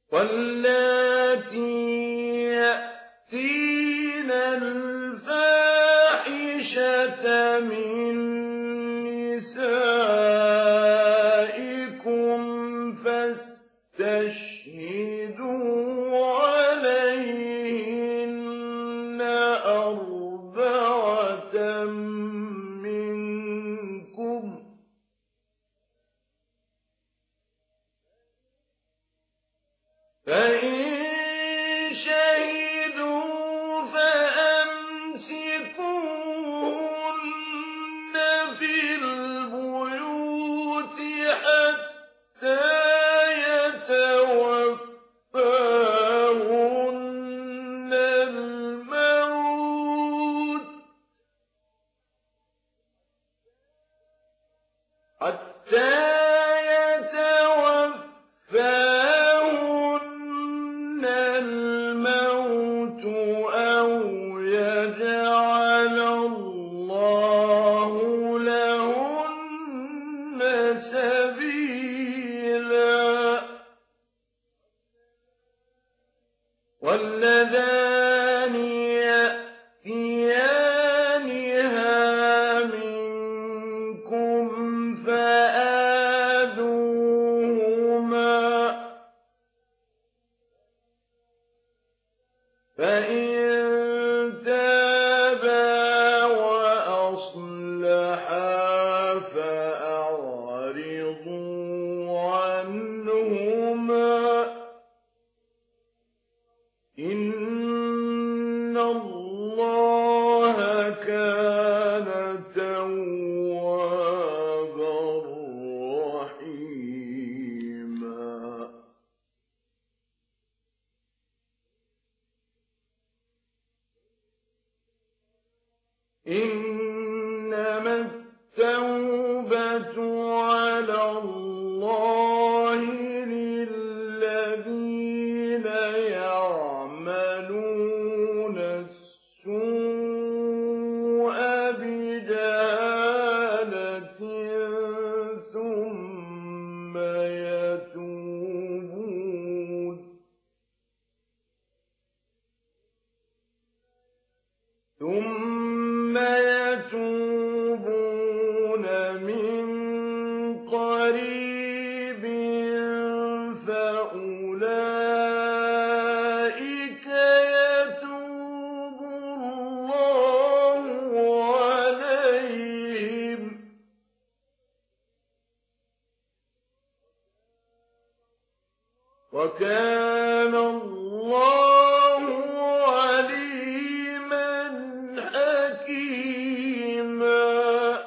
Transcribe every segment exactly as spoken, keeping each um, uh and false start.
واللاتي يأتين الفاحشة من نسائكم فاستشهدوا عليهن أربعة منكم فإن شهدوا فأمسكوهن في البيوت حتى يتوفاهن الموت حتى يتوفاهن الموت أو يجعل الله لهن سبيلا واللذان يأتيانها منكم فآذوهما فإن تابا وأصلحا فأعرضوا عنهما إن الله كان توابا رحيما إنما التوبة على الله للذين يعملون السوء بجهالة ثم يتوبون ثم يتوبون من قريب فأولئك يتوب الله عليهم وكان الله عليما حكيما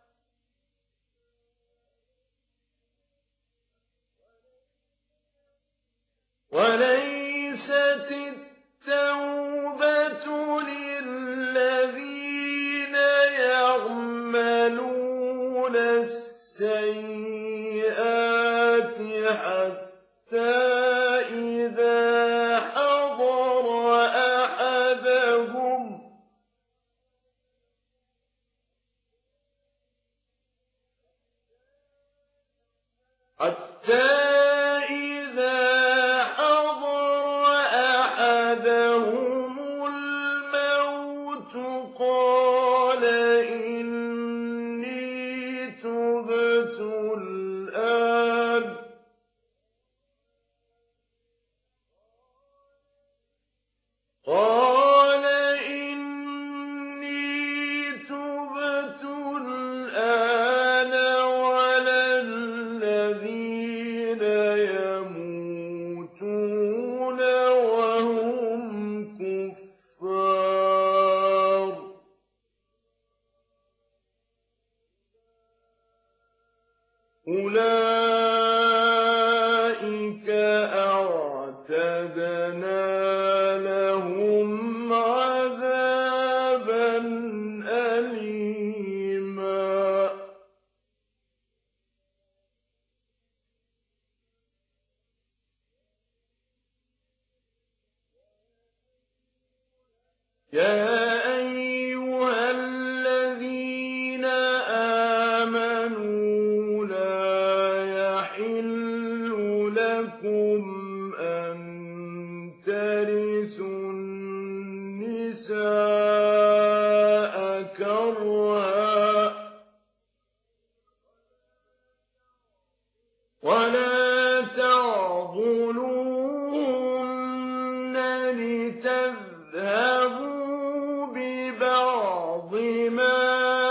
وليست التوبة للذين يعملون السيئات حتى إذا حضر أحدهم حتى إذا حضر أحدهم الموت قال إني تبت الآن قال إني تبت الآن ولا الذين يموتون وهم كفار أولئك أعتدنا لهم عذابا أليما يا أيها الذين آمنوا لا يحل لكم أن ترثوا النساء كرها ولا تعضلوهن لتذهبوا ببعض ما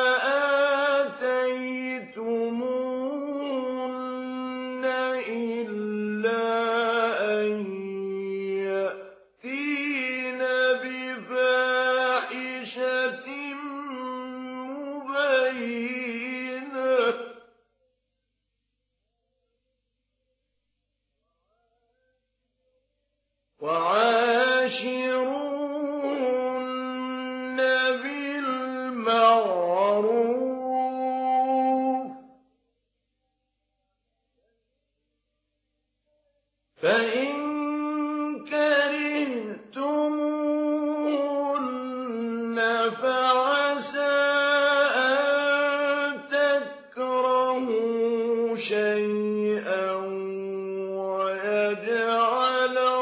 آتيتموهن إلا أن يأتين بفاحشة مبينة وعاشروهن بالمعروف فإن كرهتموهن فعسى أن تكرهوا شيئا ويجعل